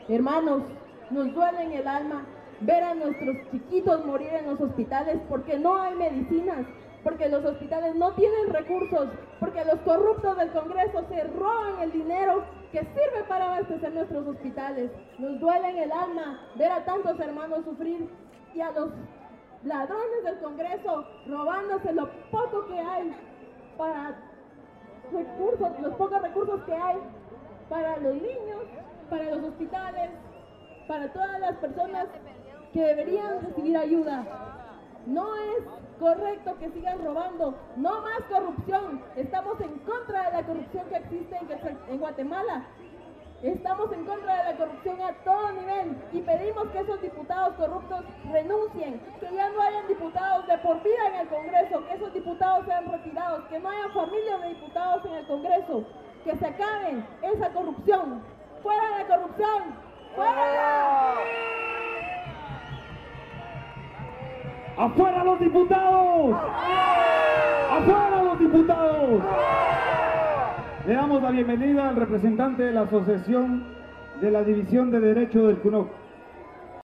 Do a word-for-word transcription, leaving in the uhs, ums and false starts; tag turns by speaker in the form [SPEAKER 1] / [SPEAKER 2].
[SPEAKER 1] Hermanos, nos duele en el alma ver a nuestros chiquitos morir en los hospitales porque no hay medicinas, porque los hospitales no tienen recursos, porque los corruptos del Congreso se roban el dinero que sirve para abastecer nuestros hospitales. Nos duele en el alma ver a tantos hermanos sufrir y a los ladrones del Congreso robándose lo poco que hay para recursos, los pocos recursos que hay para los niños, para los hospitales, para todas las personas que deberían recibir ayuda. No es correcto que sigan robando, no más corrupción. Estamos en contra de la corrupción que existe en Guatemala. Estamos en contra de la corrupción a todo nivel y pedimos que esos diputados corruptos renuncien, que ya no hayan diputados de por vida en el Congreso, que esos diputados sean retirados, que no haya familias de diputados en el Congreso, que se acaben esa corrupción. ¡Fuera la corrupción! ¡Fuera!
[SPEAKER 2] ¡Afuera los diputados! ¡Afuera los diputados! Le damos la bienvenida al representante de la Asociación de la División de Derecho del C U N O C.